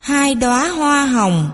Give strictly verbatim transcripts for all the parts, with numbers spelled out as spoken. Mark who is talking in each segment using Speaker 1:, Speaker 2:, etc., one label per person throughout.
Speaker 1: Hai đóa hoa hồng.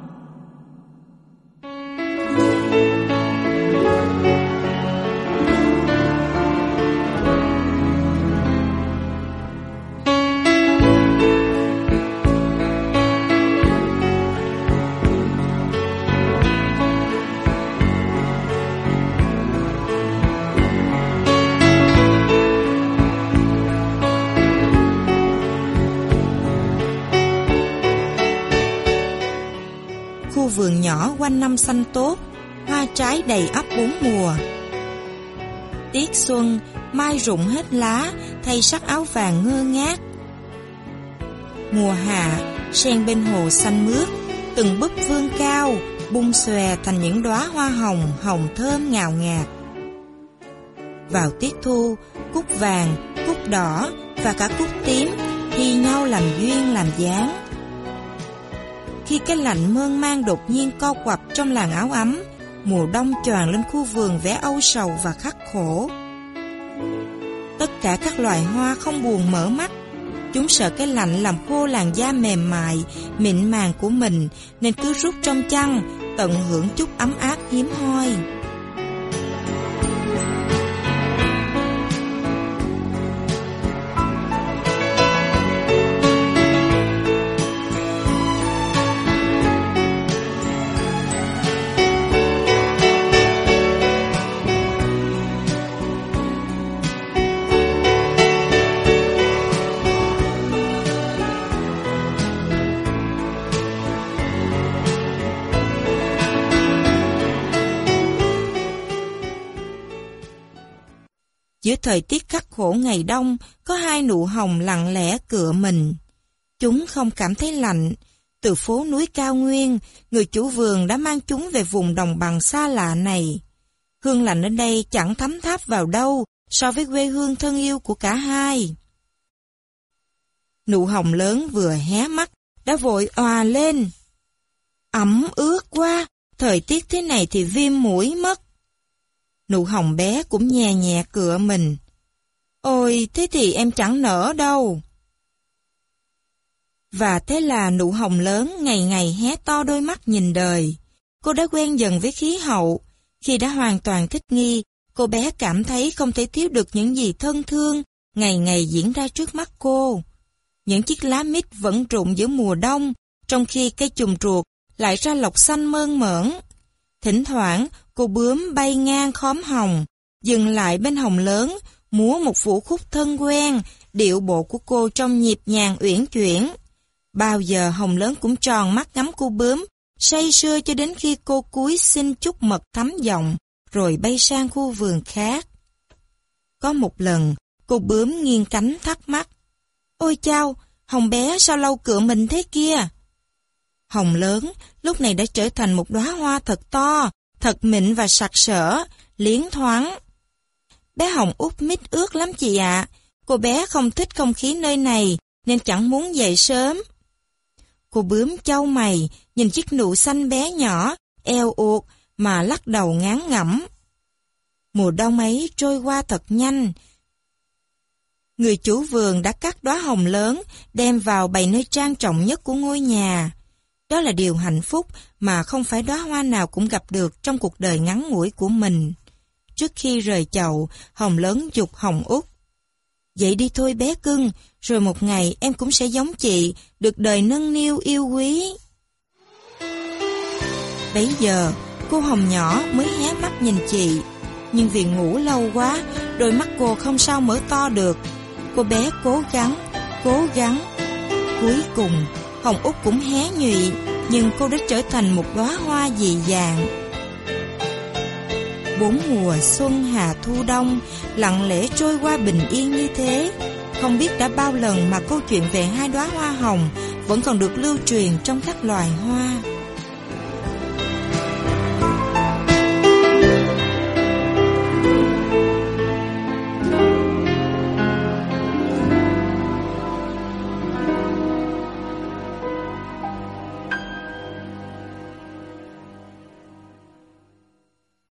Speaker 1: Khu vườn nhỏ quanh năm xanh tốt, hoa trái đầy ắp bốn mùa. Tiết xuân, mai rụng hết lá, thay sắc áo vàng ngơ ngác. Mùa hạ, sen bên hồ xanh mướt, từng búp vươn cao, bung xòe thành những đóa hoa hồng, hồng thơm ngào ngạt. Vào tiết thu, cúc vàng, cúc đỏ và cả cúc tím thi nhau làm duyên làm dáng. Khi cái lạnh mơn man đột nhiên co quặp trong làn áo ấm, mùa đông choàng lên khu vườn vẻ âu sầu và khắc khổ. Tất cả các loài hoa không buồn mở mắt. Chúng sợ cái lạnh làm khô làn da mềm mại, mịn màng của mình, nên cứ rút trong chăn, tận hưởng chút ấm áp hiếm hoi. Giữa thời tiết khắc khổ ngày đông, có hai nụ hồng lặng lẽ cựa mình. Chúng không cảm thấy lạnh. Từ phố núi cao nguyên, người chủ vườn đã mang chúng về vùng đồng bằng xa lạ này. Hương lạnh ở đây chẳng thấm tháp vào đâu so với quê hương thân yêu của cả hai. Nụ hồng lớn vừa hé mắt, đã vội òa lên. Ẩm ướt quá, thời tiết thế này thì viêm mũi mất. Nụ hồng bé cũng nhẹ nhẹ cựa mình. Ôi, thế thì em chẳng nở đâu. Và thế là nụ hồng lớn ngày ngày hé to đôi mắt nhìn đời. Cô đã quen dần với khí hậu. Khi đã hoàn toàn thích nghi, cô bé cảm thấy không thể thiếu được những gì thân thương, ngày ngày diễn ra trước mắt cô. Những chiếc lá mít vẫn rụng giữa mùa đông, trong khi cây chùm ruột lại ra lộc xanh mơn mởn. Thỉnh thoảng, cô bướm bay ngang khóm hồng, dừng lại bên hồng lớn, múa một vũ khúc thân quen, điệu bộ của cô trông nhịp nhàng uyển chuyển. Bao giờ hồng lớn cũng tròn mắt ngắm cô bướm, say sưa cho đến khi cô cúi xin chút mật thấm giọng, rồi bay sang khu vườn khác. Có một lần, cô bướm nghiêng cánh thắc mắc. Ôi chao, hồng bé sao lâu cựa mình thế kia? Hồng lớn lúc này đã trở thành một đóa hoa thật to, thật mịn và sặc sỡ, liến thoáng. Bé Hồng út mít ướt lắm chị ạ. Cô bé không thích không khí nơi này, nên chẳng muốn dậy sớm. Cô bướm chau mày, nhìn chiếc nụ xanh bé nhỏ, eo uột, mà lắc đầu ngán ngẩm. Mùa đông ấy trôi qua thật nhanh. Người chủ vườn đã cắt đóa hồng lớn, đem vào bày nơi trang trọng nhất của ngôi nhà. Đó là điều hạnh phúc mà không phải đóa hoa nào cũng gặp được trong cuộc đời ngắn ngủi của mình. Trước khi rời chậu, hồng lớn giục Hồng út. Dậy đi thôi bé cưng, rồi một ngày em cũng sẽ giống chị, được đời nâng niu yêu quý. Bấy giờ, cô Hồng nhỏ mới hé mắt nhìn chị. Nhưng vì ngủ lâu quá, đôi mắt cô không sao mở to được. Cô bé cố gắng, cố gắng. Cuối cùng, Hồng út cũng hé nhụy, nhưng cô đã trở thành một đóa hoa dị dạng. Bốn mùa xuân hạ thu đông lặng lẽ trôi qua bình yên như thế. Không biết đã bao lần mà câu chuyện về hai đóa hoa hồng vẫn còn được lưu truyền trong các loài hoa.